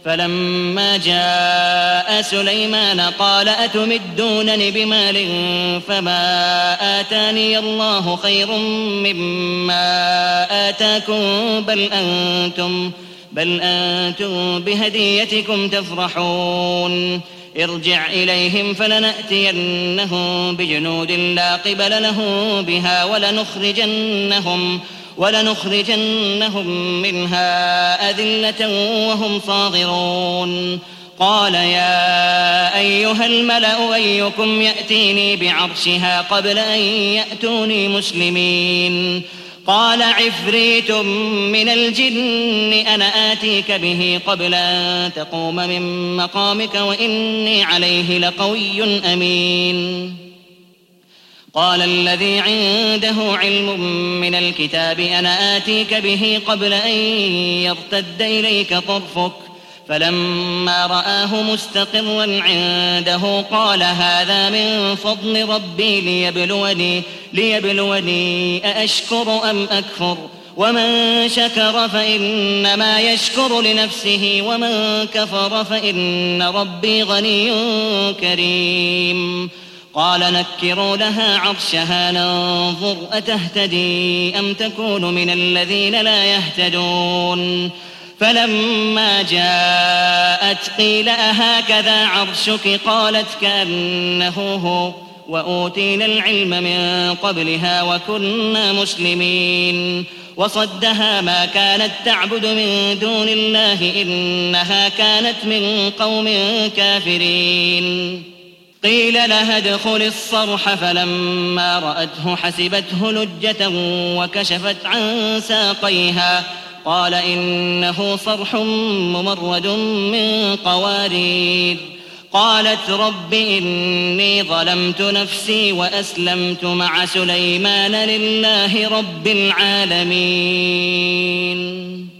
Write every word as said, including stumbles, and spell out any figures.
فلما جاء سليمان قال أتمدونني بمال فما آتاني الله خير مما آتاكم بل أنتم, بل أنتم بهديتكم تفرحون ارجع إليهم فلنأتينهم بجنود لا قبل لهم بها ولنخرجنهم ولنخرجنهم منها أذلة وهم صاغرون قال يا أيها الملأ أيكم يأتيني بعرشها قبل أن يأتوني مسلمين قال عفريت من الجن أنا آتيك به قبل أن تقوم من مقامك وإني عليه لقوي أمين قال الذي عنده علم من الكتاب أنا آتيك به قبل أن يرتد إليك طرفك فلما رآه مستقرا عنده قال هذا من فضل ربي ليبلوني, ليبلوني أأشكر أم أكفر ومن شكر فإنما يشكر لنفسه ومن كفر فإن ربي غني كريم قال نكروا لها عرشها ننظر أتهتدي أم تكون من الذين لا يهتدون فلما جاءت قيل أهكذا عرشك قالت كأنه هو وأوتينا العلم من قبلها وكنا مسلمين وصدها ما كانت تعبد من دون الله إنها كانت من قوم كافرين قيل لها ادخل الصرح فلما رأته حسبته لجة وكشفت عن ساقيها قال إنه صرح ممرد من قوارير قالت رب إني ظلمت نفسي وأسلمت مع سليمان لله رب العالمين.